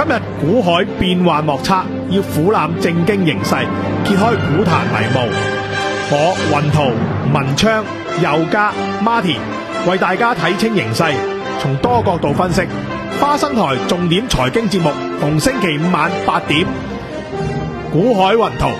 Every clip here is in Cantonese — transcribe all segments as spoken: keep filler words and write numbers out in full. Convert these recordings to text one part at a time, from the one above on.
日股海變幻莫測，要俯覽正經形勢，揭開股壇迷霧。我雲圖、文昌、佑嘉、Martin 為大家睇清形勢，從多角度分析。花生台重點財經節目，逢星期五晚八點，股海雲圖。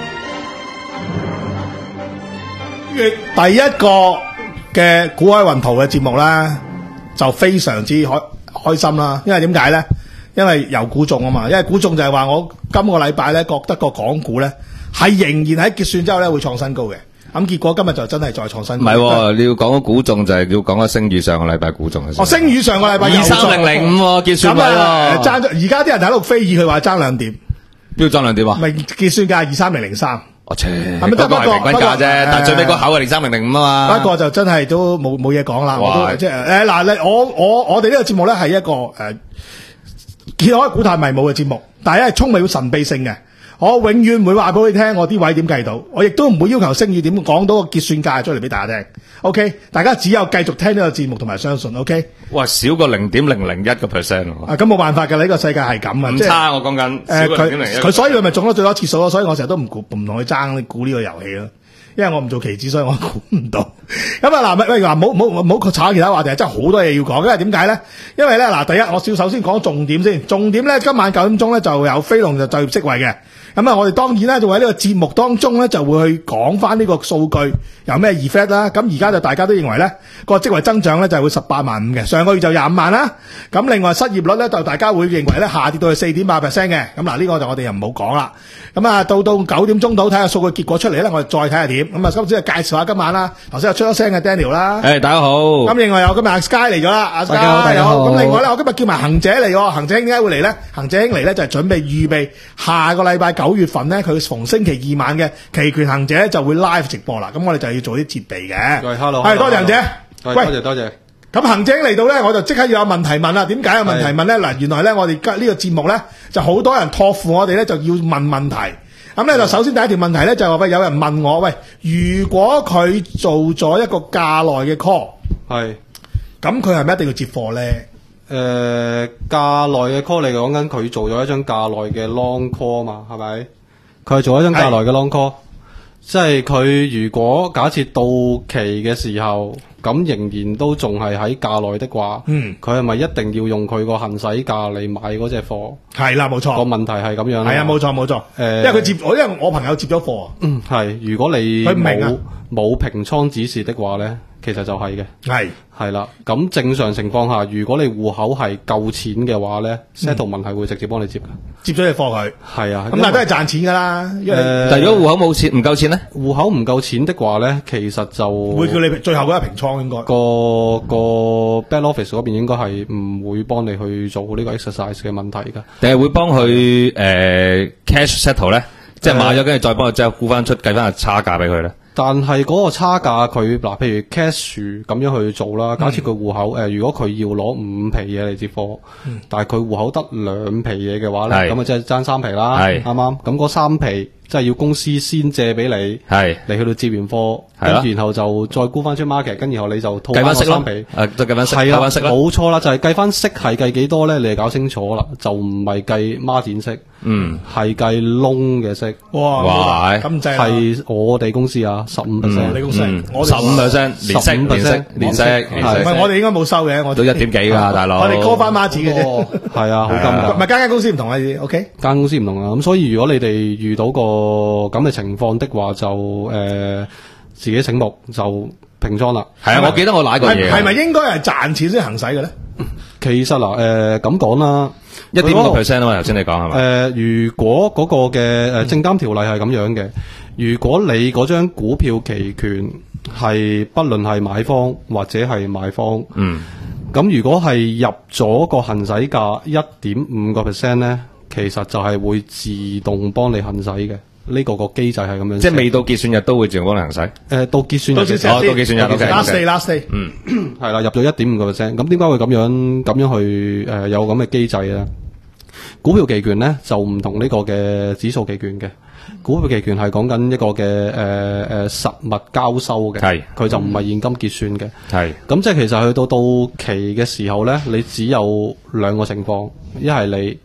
第一個嘅股海雲圖嘅節目呢，就非常之開開心啦，因為點解呢？因為由估中啊嘛，因為估中就係話我今個禮拜咧覺得個港股咧係仍然喺結算之後咧會創新高嘅，咁結果今日就真係再創新高。 唔係、哦，你要講個估中就係要講個星宇上個禮拜估中嘅。 哦，星宇上個禮拜二三零零五結算位喎， 爭而家啲人喺度非議佢話爭兩點， 邊度爭兩點啊？ 咪結算價二三零零三。 我切， 係咪得嗰個係平均價啫？但係最尾個口係零三零零五啊嘛。 不過就真係都冇冇嘢講啦。我都即係誒嗱，你我我我哋呢個節目咧係一個誒。呃揭開股壇迷霧嘅節目，但係因為充滿神秘性嘅，我永遠唔會話俾你聽我啲位點計到，我亦都唔會要求星宇點講到個結算價出嚟俾大家聽。OK， 大家只有繼續聽呢個節目同埋相信。OK， 哇，少過零點零零一個 percent 喎。 啊，咁冇辦法㗎，呢、這個世界係咁啊， 唔差我講緊。誒， 佢佢所以佢咪中咗最多次數咯，所以我成日都唔唔同佢爭估呢個遊戲咯。因為我唔做期指，所以我估唔到。咁啊嗱，喂，話冇冇冇炒其他話題，真係好多嘢要講。因為點解咧？因為咧嗱，第一我少首先講重點先。重點咧，今晚九點鐘咧就有飛龍就就業職位嘅。咁啊，我哋當然咧就喺呢個節目當中咧就會去講翻呢個數據有咩 effect 啦。咁而家就大家都認為咧個職位增長咧就係會十八萬五嘅，上個月就廿五萬啦。咁另外失業率咧就大家會認為咧下跌到去四點八 percent 嘅。咁嗱呢個就我哋又唔好講啦。咁啊到到九點鐘到睇下數據結果出嚟咧，我哋再睇下點。咁啊今次就介紹下今晚啦。頭先又出咗聲嘅 Daniel 啦。 誒，大家好。咁另外有今日阿 Sky 嚟咗啦，阿 Sky 大家好，大家好。 咁另外咧，我今日叫埋恒姐嚟喎。恒姐點解會嚟咧？恒姐兄嚟咧就係準備預備下個禮拜九月份咧，佢逢星期二晚嘅期權恒姐就會 live 直播啦。咁我哋就要做啲設備嘅。 喂 ，hello， 係多謝恒姐。 喂，多謝多謝。 咁恒姐嚟到咧，我就即刻要有問題問啦。點解有問題問咧？嗱，原來咧我哋呢個節目咧就好多人託付我哋咧，就要問問題。咁咧就首先第一條問題咧就係話喂，有人問我喂，如果佢做咗一個價內嘅 call， 係，咁佢係咪一定要接貨咧？ 誒、呃，價內嘅 call 你講緊佢做咗一張價內嘅 long call 嘛，係咪？佢係做一張價內嘅 long call，即係佢如果假設到期嘅時候，咁仍然都仲係喺價內的話，嗯，佢係咪一定要用佢個行使價嚟買嗰隻貨？ 係啦，冇錯。個問題係咁樣。 係啊，冇錯冇錯。誒、呃，因為佢接，因為我朋友接咗貨啊。 嗯，係。如果你佢唔明啊， 冇平倉指示的話咧，其實就係嘅。係。係啦，咁正常情況下，如果你戶口係夠錢嘅話咧 ，settlement 係會直接幫你接嘅， 接咗隻貨佢。係啊，咁但係都係賺錢噶啦。因為呃、 但係如果戶口冇錢唔夠錢咧， 戶口唔夠錢的話咧，其實就會叫你最後嗰一平倉應該。 個個 back office 嗰邊應該係唔會幫你去做呢個 exercise 嘅問題噶， 定係會幫佢誒 cash settle 咧，即係買咗跟住再幫佢即係估翻出計翻個差價俾佢咧。 但係嗰個差價佢嗱，譬如 cash 咁樣去做啦。假設佢戶口誒、嗯呃，如果佢要攞五皮嘢嚟接貨，嗯、但係佢戶口得兩皮嘢嘅話咧，咁啊即係爭三皮啦，啱啱？咁嗰三皮即係要公司先借俾你，係你去到接完貨，跟住然後就再沽翻出 market，跟然後你就套翻個三皮，誒，再計翻息，係啦，冇錯啦，就係計翻息係計幾多咧？你係搞清楚啦，就唔係計孖展息，嗯，係計窿嘅息。哇，哇，咁滯係我哋公司啊，十五 percent，你公司，我十五 percent，年息，年息，年息，唔係我哋應該冇收嘅，我都一點幾噶，大佬， 我哋 call 翻孖展嘅啫， 係啊，好金噶， 唔係間間公司唔同啊，OK， 間公司唔同啊，咁所以如果你哋遇到個咁嘅情況的話，就誒、呃、自己醒目就平倉啦。 係啊，我記得我瀨過嘢。 係咪應該係賺錢先行使嘅咧？ 其實嗱，誒咁講啦， 一點五個 percent 啊嘛，頭先你講係嘛？ 誒，如果嗰個嘅誒證監條例係咁樣嘅，如果你嗰張股票期權係不論係買方或者係賣方，嗯，咁如果係入咗個行使價一點五個 percent 咧，其實就係會自動幫你行使嘅，呢、這個個機制係咁樣。 即係未到結算日都會自動幫你行使。誒、 呃，到結算日， 哦，到結算日 ，last day last day， 嗯，係啦，入咗一點五個 percent。咁點解會咁樣咁樣去誒、呃、有咁嘅機制咧？股票期權咧就唔同呢個嘅指數期權嘅。股票期權係講緊一個嘅誒誒實物交收嘅，係佢就唔係現金結算嘅，係咁即係其實去到到期嘅時候咧，你只有兩個情況，一係你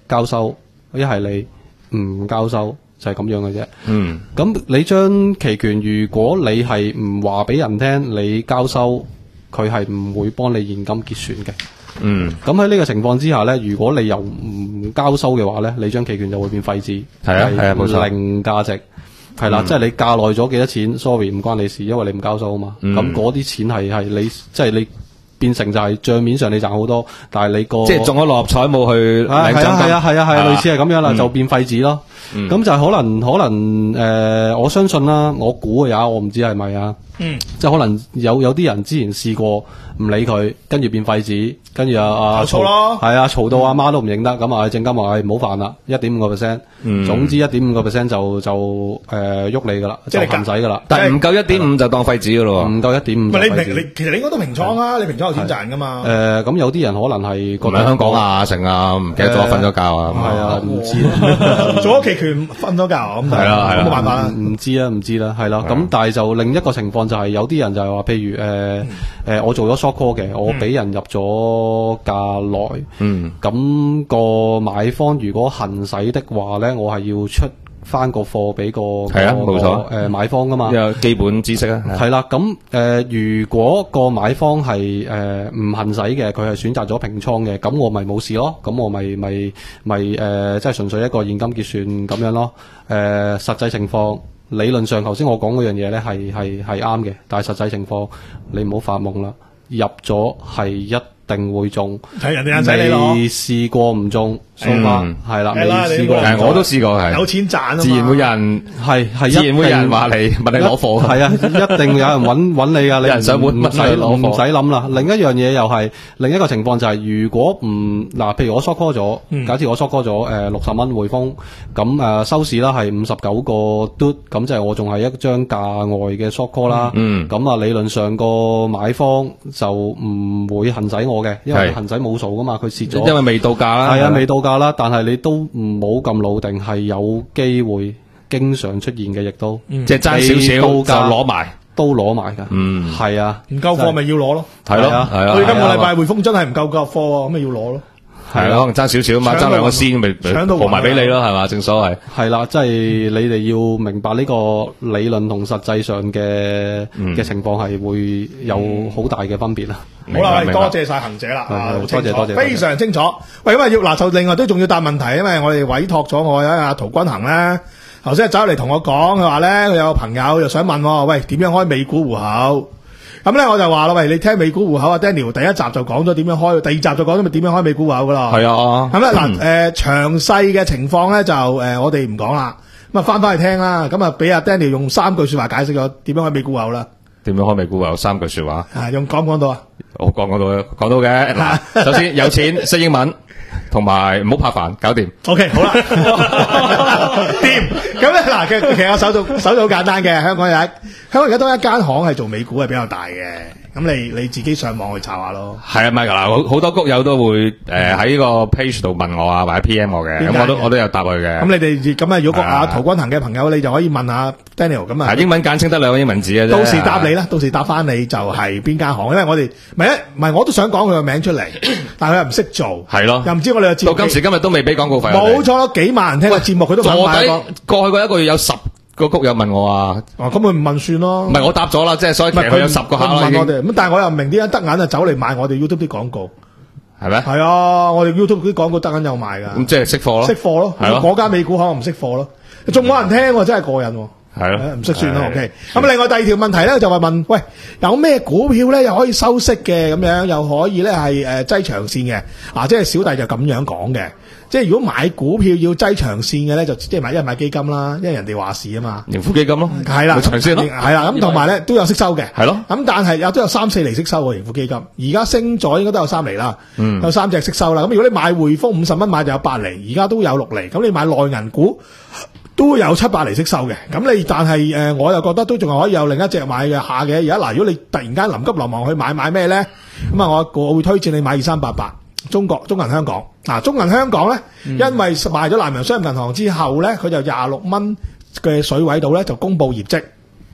交收，一係你唔交收，就係咁樣嘅啫。 嗯， 咁你將期權，如果你係唔話俾人聽你交收，佢係唔會幫你現金結算嘅。 嗯， 咁喺呢個情況之下咧，如果你又唔交收嘅話咧，你張期權就會變廢紙， 係啊係啊冇錯， 零價值。係啦，嗯、即係你價耐咗幾多錢 ，sorry 唔關你事，因為你唔交收啊嘛。咁嗰啲錢係係你即係你變成就係帳面上你賺好多，但係你個即係中咗六合彩冇去領獎金， 係啊係啊係啊係啊，類似係咁樣啦， 嗯、 就變廢紙咯。咁、嗯、就可能可能誒、呃，我相信啦，我估嘅呀，我唔知係咪啊。嗯，即係可能有有啲人之前試過唔理佢，跟住變廢紙，跟住啊啊嘈咯， 係啊嘈到阿媽都唔認得，咁啊證金話唔好煩啦，一點五個 percent，總之一點五個 percent 就就誒喐你噶啦，就行使噶啦， 但係唔夠一點五就當廢紙噶咯， 唔夠一點五。 唔係你平你其實你應該都平倉啊，你平倉有錢賺噶嘛。 誒咁有啲人可能係覺得香港啊成啊唔記得咗瞓咗覺啊， 係啊唔知做咗期權瞓咗覺咁係啦係啦， 冇辦法啦， 唔知啊唔知啦係啦。咁但係就另一個情況就係有啲人就係話，譬如誒誒我做咗 short call 嘅，我俾人入咗價內，嗯，咁個買方如果行使的話咧，我係要出翻個貨俾個係啊冇錯誒買方噶嘛， 有基本知識啊， 係啦。咁誒如果個買方係誒唔行使嘅，佢係選擇咗平倉嘅，咁我咪冇事咯，咁我咪咪咪誒即係純粹一個現金結算咁樣咯。誒實際情況。理論上，頭先我講嗰樣嘢咧係係係啱嘅，但係實際情況你唔好發夢啦，入咗係一定會中， 睇人哋眼仔你咯， 未試過唔中，數碼係啦，未試過， 我都試過係， 有錢賺啊嘛， 自然會有人係係自然會有人話你問你攞貨， 係啊，一定有人揾揾你噶，你人想換唔使唔使諗啦。另一樣嘢又係另一個情況就係，如果唔嗱，譬如我 short call 咗，假設我 short call 咗誒六十蚊匯豐，咁誒收市啦係五十九個嘟，咁即係我仲係一張價外嘅 short call 啦。咁啊理論上個買方就唔會行使我嘅，因為行使冇數噶嘛，佢蝕咗， 因為未到價啦。 係啊，未到價啦，但係你都唔好咁老定，係有機會經常出現嘅，亦都即係爭少少就攞埋， 都攞埋噶。 嗯， 係啊， 唔夠貨咪要攞咯， 係咯，係啊。 佢今個禮拜匯豐真係唔夠夠貨，咁咪要攞咯。 係啦，可能爭少少嘛，爭兩個先咪報埋俾你咯，係嘛？正所謂係啦，即係你哋要明白呢個理論同實際上嘅嘅情況係會有好大嘅分別啦。 好啦，多謝晒行者啦， 多謝多謝， 非常清楚。喂，咁啊要嗱就另外都仲要答問題，因為我哋委託咗我阿陶君行咧，頭先走嚟同我講，佢話咧佢有個朋友又想問，喂點樣開美股戶口？咁咧我就話啦，喂，你聽美股戶口啊 Daniel 第一集就講咗點樣開，第二集就講咗咪點樣開美股戶口噶啦。係啊， 咁咧嗱，誒詳細嘅情況咧就誒我哋唔講啦，咁啊翻翻去聽啦，咁啊俾阿 Daniel 用三句說話解釋咗點樣開美股戶口啦。 點樣開美股戶口？三句說話。 啊，用講唔講到啊？ 我講講到，講到嘅。嗱，首先有錢，識英文，同埋唔好怕煩，搞掂。 O K，好啦，掂。咁咧嗱，其實其實我手續手續好簡單嘅，香港有一香港而家都一間行係做美股係比較大嘅，咁你你自己上網去查下咯。 係啊，咪嗱，好好多谷友都會誒喺呢個 page 度問我啊，或者 P M 我嘅，咁我都我都有答佢嘅。 咁你哋咁啊，如果阿陶君行嘅朋友，你就可以問下 Daniel 咁啊。 英文簡稱得兩個英文字嘅啫。 到時答你啦，到時答翻你就係邊間行，因為我哋唔係唔係我都想講佢個名出嚟，但係佢又唔識做， 係咯， 又唔知我哋嘅節目到今時今日都未俾廣告費。 冇錯，幾萬人聽個節目，佢都唔買過。 過去嗰一個月有十個谷友問我啊， 哦，咁佢唔問算咯。 唔係我答咗啦，即係所以其實佢有十個客啦已經。 問我哋咁，但係我又唔明點解得眼就走嚟買我哋 YouTube 啲廣告， 係咩？ 係啊，我哋 YouTube 啲廣告得眼有賣噶。 咁即係識貨咯， 識貨咯，係咯。嗰間美股可能唔識貨咯，仲冇人聽，真係過癮。 係咯， 唔識算咯。OK。咁另外第二條問題咧就話問，喂，有咩股票咧又可以收息嘅咁樣，又可以咧係誒擠長線嘅？啊，即係小弟就咁樣講嘅。即係如果買股票要擠長線嘅咧，就即係買一係買基金啦，因為人哋話事啊嘛。 盈富基金咯， 係啦， 長線咯， 係啦。咁同埋咧都有息收嘅， 係咯。 咁但係有都有三四厘息收喎，盈富基金。而家升咗應該都有三厘啦，嗯、有三隻息收啦。咁如果你買匯豐五十蚊買就有八厘，而家都有六厘。咁你買內銀股都有七八厘息收嘅。咁你但係誒、呃，我又覺得都仲係可以有另一隻買嘅下嘅。而家嗱，如果你突然間臨急臨忙去買買咩咧？咁啊，我我會推薦你買二三八八。中國中銀香港嗱，中銀香港咧，因為賣咗南洋商業銀行之後咧，佢就廿六蚊嘅水位度咧就公布業績，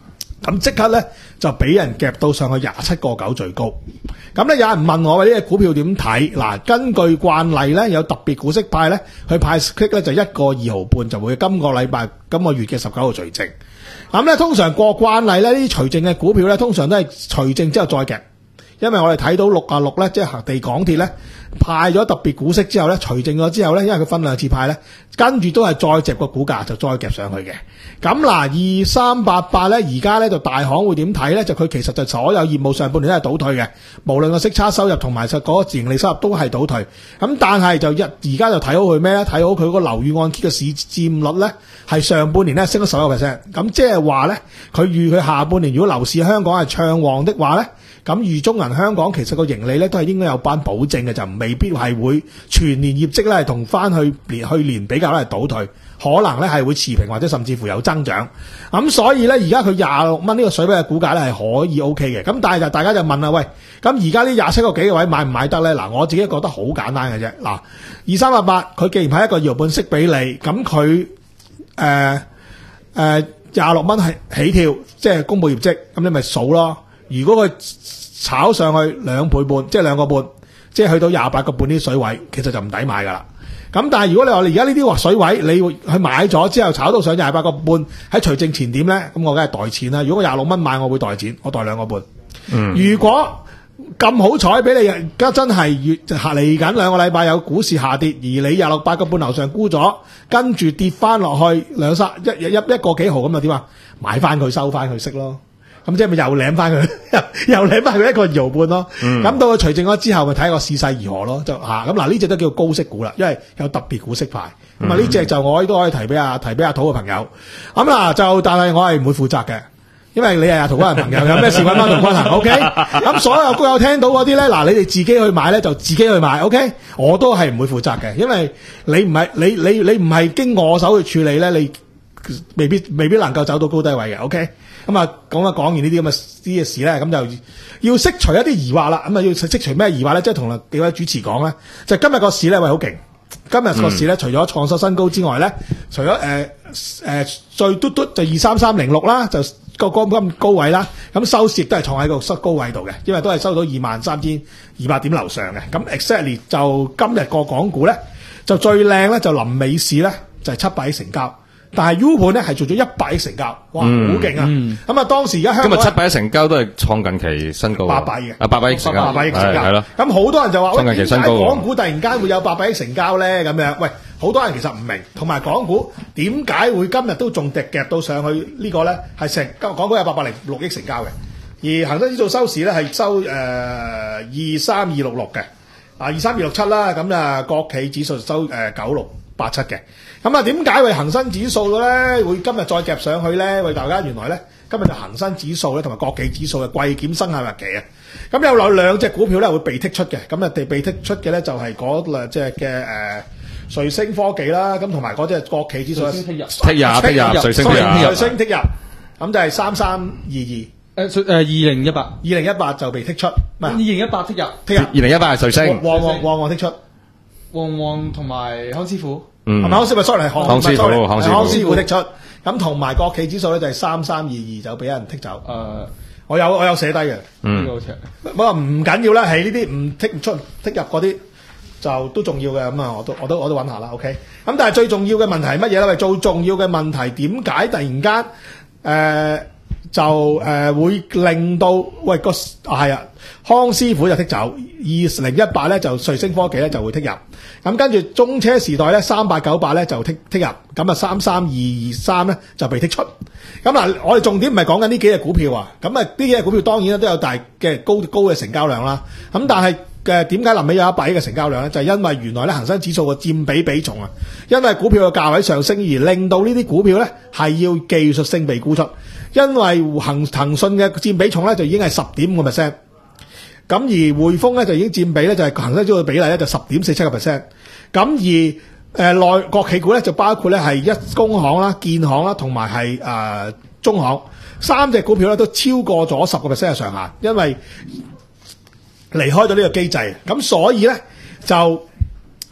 咁即刻咧就俾人夾到上去廿七個九最高。咁咧有人問我話呢隻股票點睇？嗱，根據慣例咧，有特別股息派咧，佢派息咧就一個二毫半，就會今個禮拜今個月嘅十九號除淨。咁咧通常過慣例咧，呢啲除淨嘅股票咧，通常都係除淨之後再夾。因為我哋睇到六啊六咧，即係恒地港鐵咧派咗特別股息之後咧，除淨咗之後咧，因為佢分兩次派咧，跟住都係再夾個股價就再夾上去嘅。咁嗱，二三八八咧，而家咧就大行會點睇咧？就佢其實就所有業務上半年都係倒退嘅，無論個息差收入同埋實嗰個盈利收入都係倒退。咁但係就一而家就睇好佢咩咧？睇好佢個樓宇按揭嘅市佔率咧，係上半年咧升咗十一個 percent。咁即係話咧，佢預佢下半年如果樓市香港係暢旺的話咧，咁預中銀香港其實個盈利咧都係應該有班保證嘅，就未必係會全年業績咧係同翻去年去年比較咧係倒退，可能咧係會持平或者甚至乎有增長。咁所以咧而家佢廿六蚊呢個水位嘅股價咧係可以 O K 嘅。咁但係就大家就問啦，喂，咁而家呢廿七個幾嘅位買唔買得咧？嗱，我自己覺得好簡單嘅啫。嗱，二三八八佢既然派一個二毫半息俾你，咁佢誒誒廿六蚊係起跳，即係公布業績，咁你咪數咯。如果佢炒上去兩倍半，即係兩個半，即係去到廿八個半啲水位，其實就唔抵買噶啦。咁但係如果你話你而家呢啲水位，你會去買咗之後炒到上廿八個半，喺除淨前點咧？咁我梗係袋錢啦。如果我廿六蚊買，我會袋錢，我袋兩個半。嗯，如果咁好彩俾你而家真係越嚟緊兩個禮拜有股市下跌，而你廿六八個半樓上沽咗，跟住跌翻落去兩三一一一,一個幾毫咁啊？點啊？買翻佢收翻佢息咯。咁即係咪又領翻佢，又領翻佢一個二毫半咯？咁、嗯、到佢除淨咗之後，咪睇個市勢如何咯？就吓咁嗱，呢隻都叫高息股啦，因為有特別股息派。咁啊呢隻就我都可以提俾阿提俾阿土嘅朋友。咁嗱就，但係我係唔會負責嘅，因為你係阿土嗰人朋友，有咩事揾翻同君行 ，OK？ 咁所有股友聽到嗰啲咧，嗱你哋自己去買咧就自己去買 ，OK？ 我都係唔會負責嘅，因為你唔係你你你唔係經我手去處理咧，你未必未必能夠走到高低位嘅 ，OK？咁啊，講啊講完呢啲咁嘅啲嘅事咧，咁就要釋除一啲疑惑啦。咁啊，要釋除咩疑惑咧？即係同幾位主持講咧，就係、今日個市咧，喂好勁。今日個市咧，除咗創收新高之外咧，除咗誒誒最嘟嘟就二三三零六啦，就個個咁高位啦。咁收市亦都係創喺個收高位度嘅，因為都係收到二萬三千二百點樓上嘅。咁 exactly 就今日個港股咧，就最靚咧，就臨尾市咧就係七百億成交。但係 U 盤咧係做咗一百億成交，哇，好勁啊！咁、嗯、啊，當時而家香港今日七百億成交都係創近期新高， 八百億啊，八百億成交， 八百億成交， 係咯。 咁好多人就話， 創近期新高， 點解港股突然間會有八百億成交咧？咁樣，喂，好多人其實唔明，同埋港股點解會今日都仲跌夾到上去呢個咧？係成港股有八百零六億成交嘅，而恒生指數收市咧係收誒二三二六六嘅，啊二三二六七啦，咁啊國企指數收誒九六八七嘅。咁啊，點解為恒生指數咧會今日再夾上去咧？為大家原來咧今日就恒生指數咧同埋國企指數嘅季檢生效日期啊！咁有兩兩隻股票咧會被剔出嘅，咁啊被被剔出嘅咧就係嗰兩隻嘅誒瑞星科技啦，咁同埋嗰隻國企指數剔入剔入瑞星剔入瑞星剔入，咁就係三三二二誒誒二零一八二零一八就被剔出，唔係二零一八剔入剔入二零一八係瑞星， 旺旺旺旺剔出， 旺旺同埋康師傅。 係咪康師傅 sorry 係康康師傅， 康師傅剔出，咁同埋國企指數咧就係三三二二就俾人剔走。誒，我有我有寫低嘅。 嗯，好似不過唔緊要啦，係呢啲唔剔唔出剔入嗰啲就都重要嘅。咁啊，我都我都我都揾下啦。OK。咁但係最重要嘅問題係乜嘢咧？喂，最重要嘅問題點解突然間誒就誒會令到喂個係啊康師傅就剔走，二零一八咧就瑞星科技咧就會剔入。咁跟住中車時代咧三八九八咧就剔剔入，咁啊三三二二三咧就被剔出。咁嗱，我哋重點唔係講緊呢幾隻股票啊，咁啊呢幾隻股票當然咧都有大嘅高高嘅成交量啦。咁但係嘅點解臨尾有一百億嘅成交量咧？就係、是、因為原來咧恒生指數嘅佔比比重啊，因為股票嘅價位上升而令到呢啲股票咧係要技術性被沽出，因為恒騰訊嘅佔比重咧就已經係十點五個 percent。咁而匯豐咧就已經佔比咧就係恒生指數嘅比例咧就十點四七個 percent。咁而誒內、呃、國企股咧就包括咧係一工行啦、建行啦同埋係誒中行三隻股票咧都超過咗十個 percent 嘅上限，因為離開咗呢個機制。咁所以咧就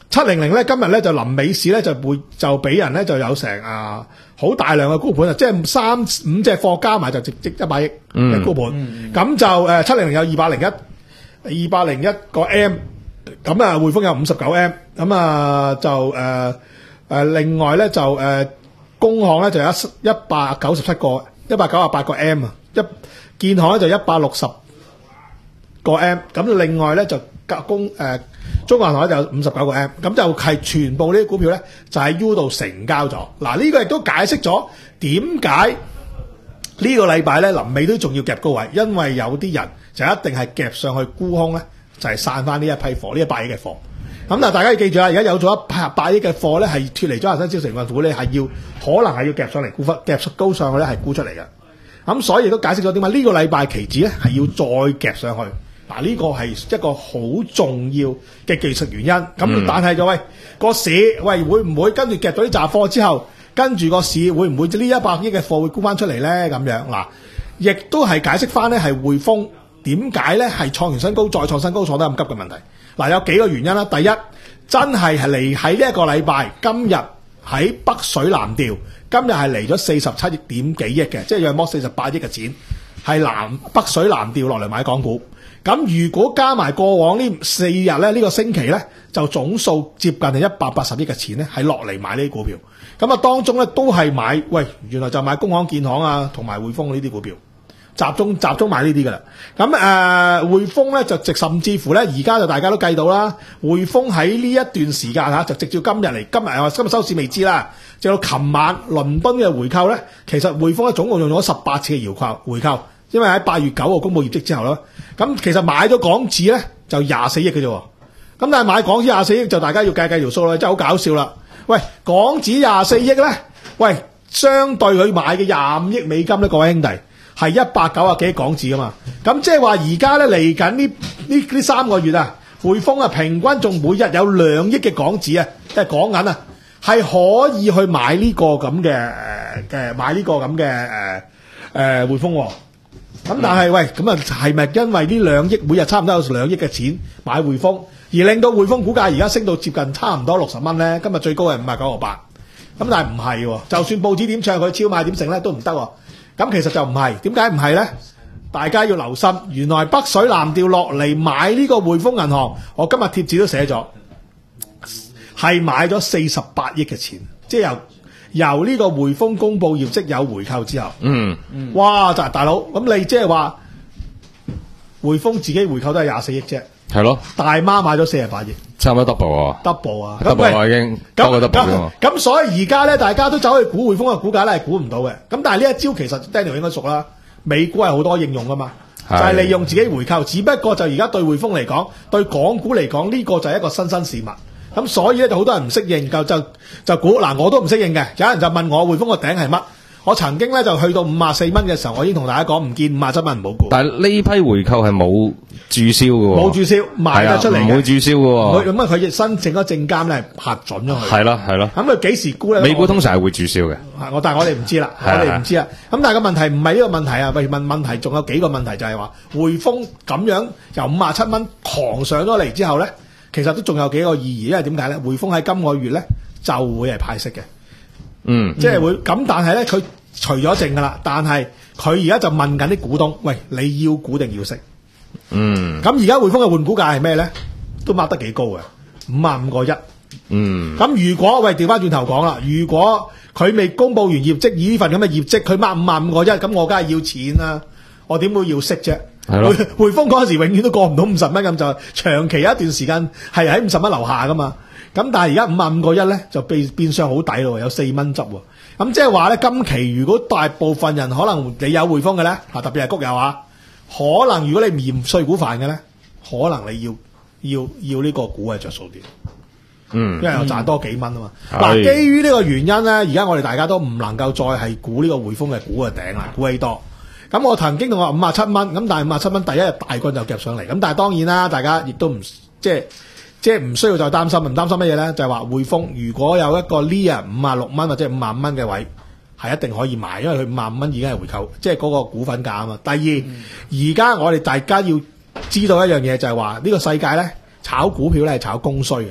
七零零咧今日咧就臨尾市咧就會就俾人咧就有成啊好大量嘅沽盤啊，即係三五隻貨加埋就直直一百億嘅沽盤。咁、嗯嗯、就誒七零零有二百零一二百零一個 M， 咁啊匯豐有五十九 M， 咁啊就誒誒、呃、另外咧就誒、呃、工行咧就有一一百九十七個一百九十八個 M 啊，一建行咧就一百六十個 M， 咁另外咧就工誒、呃、中國銀行咧就有五十九個 M， 咁就係全部呢啲股票咧就喺 U 度成交咗。嗱呢個亦都解釋咗點解呢個禮拜咧臨尾都仲要夾高位，因為有啲人就一定係夾上去沽空咧，就係散翻呢一批貨，呢一百億嘅貨。咁但係大家要記住啊，而家有咗一百百億嘅貨咧，係脫離咗恒生指數成分股咧，係要可能係要夾上嚟沽翻，夾高上去咧係沽出嚟嘅。咁所以亦都解釋咗點解呢個禮拜期指咧係要再夾上去。嗱，呢個係一個好重要嘅技術原因。咁、嗯、但係就喂個市喂會唔會跟住夾咗啲雜貨之後，跟住個市會唔會呢一百億嘅貨會沽翻出嚟咧？咁樣嗱，亦都係解釋翻咧係匯豐點解咧係創完新高再創新高創得咁急嘅問題。嗱，有幾個原因啦。第一，真係係嚟喺呢一個禮拜，今日喺北水南調，今日係嚟咗四十七點幾億嘅，即係約莫四十八億嘅錢係南北水南調落嚟買港股。咁如果加埋過往呢四日咧，呢、呢個星期咧就總數接近係一百八十億嘅錢咧，係落嚟買呢啲股票。咁啊，當中咧都係買，喂，原來就買工行、建行啊，同埋匯豐呢啲股票，集中集中買呢啲噶啦。咁誒、呃，匯豐咧就直甚至乎咧，而家就大家都計到啦，匯豐喺呢一段時間嚇就直至今日嚟，今日啊今日收市未知啦，直到琴晚倫敦嘅回購咧，其實匯豐咧總共用咗十八次嘅搖購回購。因為喺八月九號公佈業績之後啦，咁其實買咗港紙咧就廿四億嘅啫，咁但係買港紙廿四億就大家要計計條數啦，真係好搞笑啦！喂，港紙廿四億咧，喂，相對佢買嘅廿五億美金咧，各位兄弟係一百九十幾億港紙噶嘛，咁即係話而家咧嚟緊呢呢呢三個月啊，匯豐啊平均仲每日有兩億嘅港紙啊，即係港銀啊，係可以去買呢個咁嘅誒嘅買呢個咁嘅誒誒匯豐喎。咁但係喂，咁啊係咪因為呢兩億每日差唔多有兩億嘅錢買匯豐，而令到匯豐股價而家升到接近差唔多六十蚊咧？今日最高係五十九個八，咁但係唔係喎，就算報紙點唱佢超賣點成咧都唔得喎。咁其實就唔係，點解唔係咧？大家要留心，原來北水南調落嚟買呢個匯豐銀行，我今日貼紙都寫咗，係買咗四十八億嘅錢，即係由。由呢個匯豐公佈業績有回購之後，嗯，哇！就大佬咁你即係話匯豐自己回購都係廿四億啫，係咯，大媽買咗四十八億，差唔多 double 啊 ，double 啊 ，double 啊已經多過 double 㗎嘛。 咁所以而家咧，大家都走去估匯豐嘅股價咧係估唔到嘅。咁但係呢一招其實 Daniel 應該熟啦，美股係好多應用噶嘛，就係、是、利用自己回購，只不過就而家對匯豐嚟講，對港股嚟講呢個就係一個新生事物。咁所以咧就好多人唔適應，就就就估嗱，我都唔適應嘅。有人就問我匯豐個頂係乜？我曾經咧就去到五十四蚊嘅時候，我已經同大家講唔見五十七蚊唔好估。 但係呢批回購係冇註銷嘅喎， 冇註銷賣得出嚟嘅， 唔會註銷嘅喎。 咁啊，佢申請咗證監咧核准咗佢。 係咯係咯。 咁佢幾時估咧？ 美股通常係會註銷嘅。 我但係我哋唔知啦，我哋唔知啦。咁但係個問題唔係呢個問題啊，喂問問題仲有幾個問題就係話匯豐咁樣由五十七蚊狂上咗嚟之後咧。其實都仲有幾個意義，因為點解咧？匯豐喺今個月咧就會係派息嘅，嗯，即係會咁。但係咧，佢除咗淨噶啦，但係佢而家就問緊啲股東，喂，你要股定要息？嗯，咁而家匯豐嘅換股價係咩咧？都擘得幾高嘅，五啊五個一。嗯，咁如果喂調翻轉頭講啦，如果佢未公佈完業績，以呢份咁嘅業績，佢擘五啊五個一，咁我梗係要錢啦，我點會要息啫？匯匯豐嗰陣時永遠都過唔到五十蚊咁，就長期有一段時間係喺五十蚊樓下噶嘛。咁但係而家五啊五個一咧就變變相好抵咯，有四蚊執喎。咁即係話咧，今期如果大部分人可能你有匯豐嘅咧，啊特別係谷友啊，可能如果你唔嫌碎股煩嘅咧，可能你要要要呢個股係着數啲。嗯，因為又賺多幾蚊啊嘛。嗱、嗯，基於呢個原因咧，而家我哋大家都唔能夠再係估呢個匯豐嘅股嘅頂啦，估幾多。咁我曾經同我五啊七蚊，咁但係五啊七蚊第一日大棍就夾上嚟，咁但係當然啦，大家亦都唔即係即係唔需要再擔心，唔擔心乜嘢咧？就係話匯豐如果有一個呢啊五啊六蚊或者五啊五蚊嘅位，係一定可以買，因為佢五啊五蚊已經係回購，即係嗰個股份價啊嘛。第二，而家、嗯、我哋大家要知道一樣嘢，就係話呢個世界咧炒股票咧係炒供需嘅。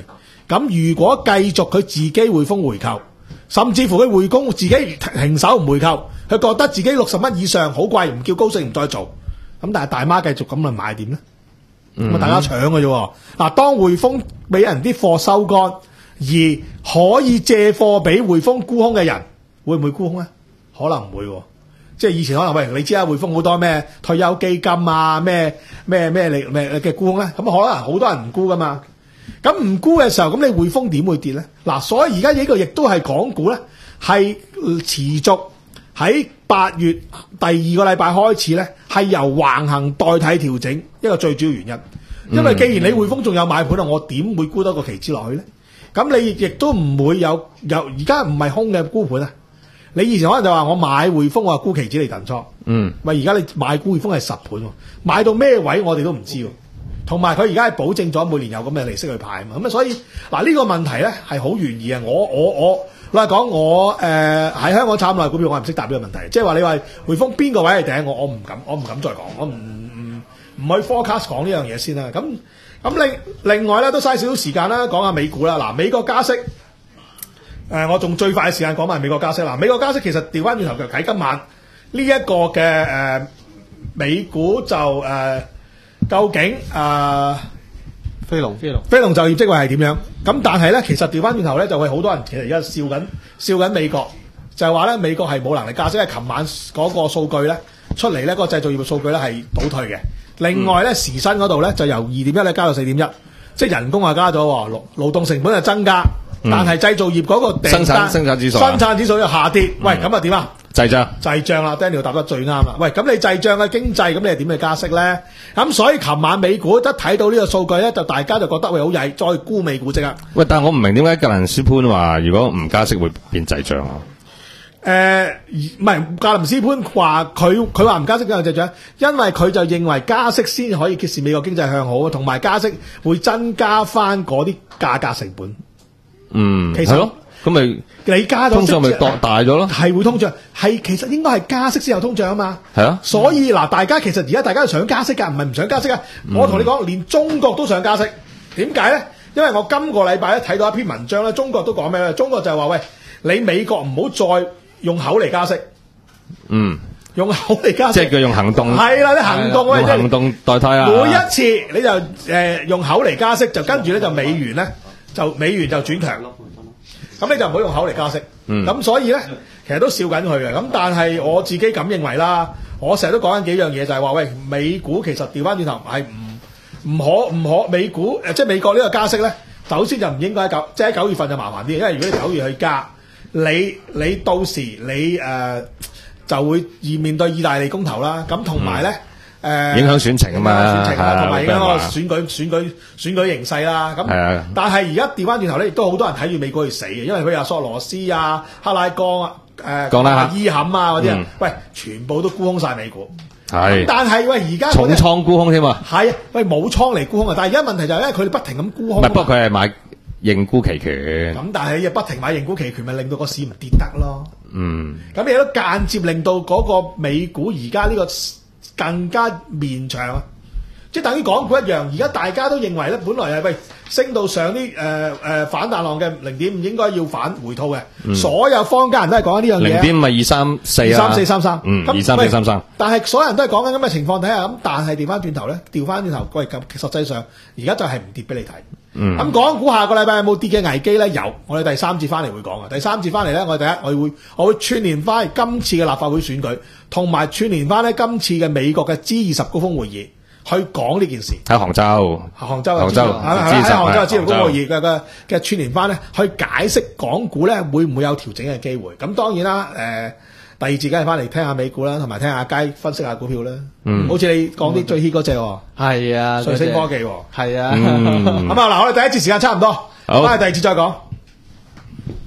咁如果繼續佢自己匯豐回購，甚至乎佢匯豐自己停手唔回購，佢覺得自己六十蚊以上好貴，唔叫高盛唔再做。咁但係大媽繼續咁咪買點咧？咁啊、嗯、大家搶嘅啫。嗱，當匯豐俾人啲貨收乾，而可以借貨俾匯豐沽空嘅人，會唔會沽空咧？可能唔會。即係以前可能喂，你知啦，匯豐好多咩退休基金啊，咩咩咩你咩嘅沽空咧，咁可能好多人唔沽噶嘛。咁唔沽嘅時候，咁你匯豐點會跌咧？嗱，所以而家呢個亦都係港股咧，係持續喺八月第二個禮拜開始咧，係由橫行代替調整一個最主要原因。因為既然你匯豐仲有買盤啊，我點會沽多個期指落去咧？咁你亦都唔會有有而家唔係空嘅沽盤啊！你以前可能就話我買匯豐，我話沽期指嚟燉倉。嗯，喂，而家你買沽匯豐係十盤喎，買到咩位我哋都唔知喎。同埋佢而家係保證咗每年有咁嘅利息去派啊嘛。咁啊，所以嗱呢個問題咧係好懸疑啊！我我我老實講，我誒喺、呃、香港炒內股票，我係唔識答呢個問題。即係話你話匯豐邊個位係頂，我我唔敢，我唔敢再講，我唔唔唔去 forecast 講呢樣嘢先啦。咁咁另另外咧都嘥少少時間啦，講下美股啦。嗱，美國加息。誒、呃，我仲最快嘅時間講埋美國加息啦。美國加息其實調翻轉頭就睇今晚呢一個嘅誒、呃、美股就誒、呃、究竟誒、呃、 飛龍飛龍飛龍就業績會係點樣？咁但係咧，其實調翻轉頭咧就會好多人其實而家笑緊笑緊美國，就係話咧美國係冇能力加息，因為琴晚嗰個數據咧出嚟咧，嗰、那個製造業嘅數據咧係倒退嘅。另外咧、嗯、時薪嗰度咧就由二點一咧加到四點一，即係人工啊加咗，勞勞動成本就增加。但係製造業嗰個訂單生產生產指數生產指數又下跌，嗯、喂咁啊點啊？ 滯脹滯脹啦 ，Daniel 答得最啱啦。喂，咁你滯脹嘅經濟，咁你係點去加息咧？咁所以琴晚美股一睇到呢個數據咧，就大家就覺得喂好曳，再沽美股即刻。 喂，但係我唔明點解格林斯潘話如果唔加息會變滯脹啊？ 誒、呃，唔係格林斯潘話佢佢話唔加息嘅滯脹，因為佢就認為加息先可以揭示美國經濟向好，同埋加息會增加翻嗰啲價格成本。 嗯， 其實咯， 咁咪你加咗通脹咪大大咗咯？ 係會通脹，係其實應該係加息先有通脹啊嘛。 係啊， 所以嗱，大家其實而家大家都想加息㗎，唔係唔想加息啊。嗯、我同你講，連中國都想加息，點解咧？因為我今個禮拜咧睇到一篇文章咧，中國都講咩咧？中國就係話喂，你美國唔好再用口嚟加息。嗯。用口嚟加息， 即係佢用行動， 係啦，啲行動喂， 用行動代替啊！ 每一次你就誒、呃、用口嚟加息，就跟住咧就美元咧就美元就轉強，咁你就唔好用口嚟加息。咁、嗯、所以咧，其實都笑緊佢嘅。咁但係我自己咁認為啦，我成日都講緊幾樣嘢，就係話喂，美股其實調翻轉頭係唔唔可唔可美股誒，即係美國呢個加息咧，首先就唔應該喺九，即係喺九月份就麻煩啲，因為如果你九月去加，你你到時你誒。呃就會而面對意大利公投啦，咁同埋咧誒影響選情啊嘛， 選情啊，同埋影響個選舉選舉選舉形勢啦。咁但係而家調翻轉頭咧，亦都好多人睇住美國去死嘅，因為佢有索羅斯啊、克拉岡啊、誒伊坎啊嗰啲啊，喂，全部都沽空晒美股。係，但係喂而家重倉沽空添啊。 係啊，喂冇倉嚟沽空啊，但係而家問題就係因為佢哋不停咁沽空。 唔係，不過佢係買認沽期權。咁但係又不停買認沽期權，咪令到個市唔跌得咯。 嗯， 咁亦都間接令到嗰個美股而家呢個更加綿長啊！即係等於港股一樣，而家大家都認為咧，本來係喂升到上啲誒誒反彈浪嘅零點五應該要反回吐嘅，嗯、所有坊間人都係講緊呢樣嘢。零點五咪二三四啊，二三四三三，嗯，二三四三三。但係所有人都係講緊咁嘅情況底下，咁但係調翻轉頭咧，調翻轉頭，喂咁實際上而家就係唔跌俾你睇。嗯，咁港股下個禮拜有冇跌嘅危機咧？有，我哋第三節翻嚟會講啊。第三節翻嚟咧，我哋第一我會我會串聯翻今次嘅立法會選舉，同埋串聯翻咧今次嘅美國嘅 G 二十高峰會議，去講呢件事。喺杭州，杭州，杭州，喺杭州嘅 G 二十高峰會議嘅嘅嘅串聯翻咧，去解釋港股咧會唔會有調整嘅機會？咁當然啦，誒、呃。第二節梗係翻嚟聽下美股啦，同埋聽下街分析下股票啦。嗯，好似你講啲最 hit 嗰隻，係啊，瑞聲科技，係啊。咁啊嗱，我哋第一節時間差唔多，翻去第二節再講。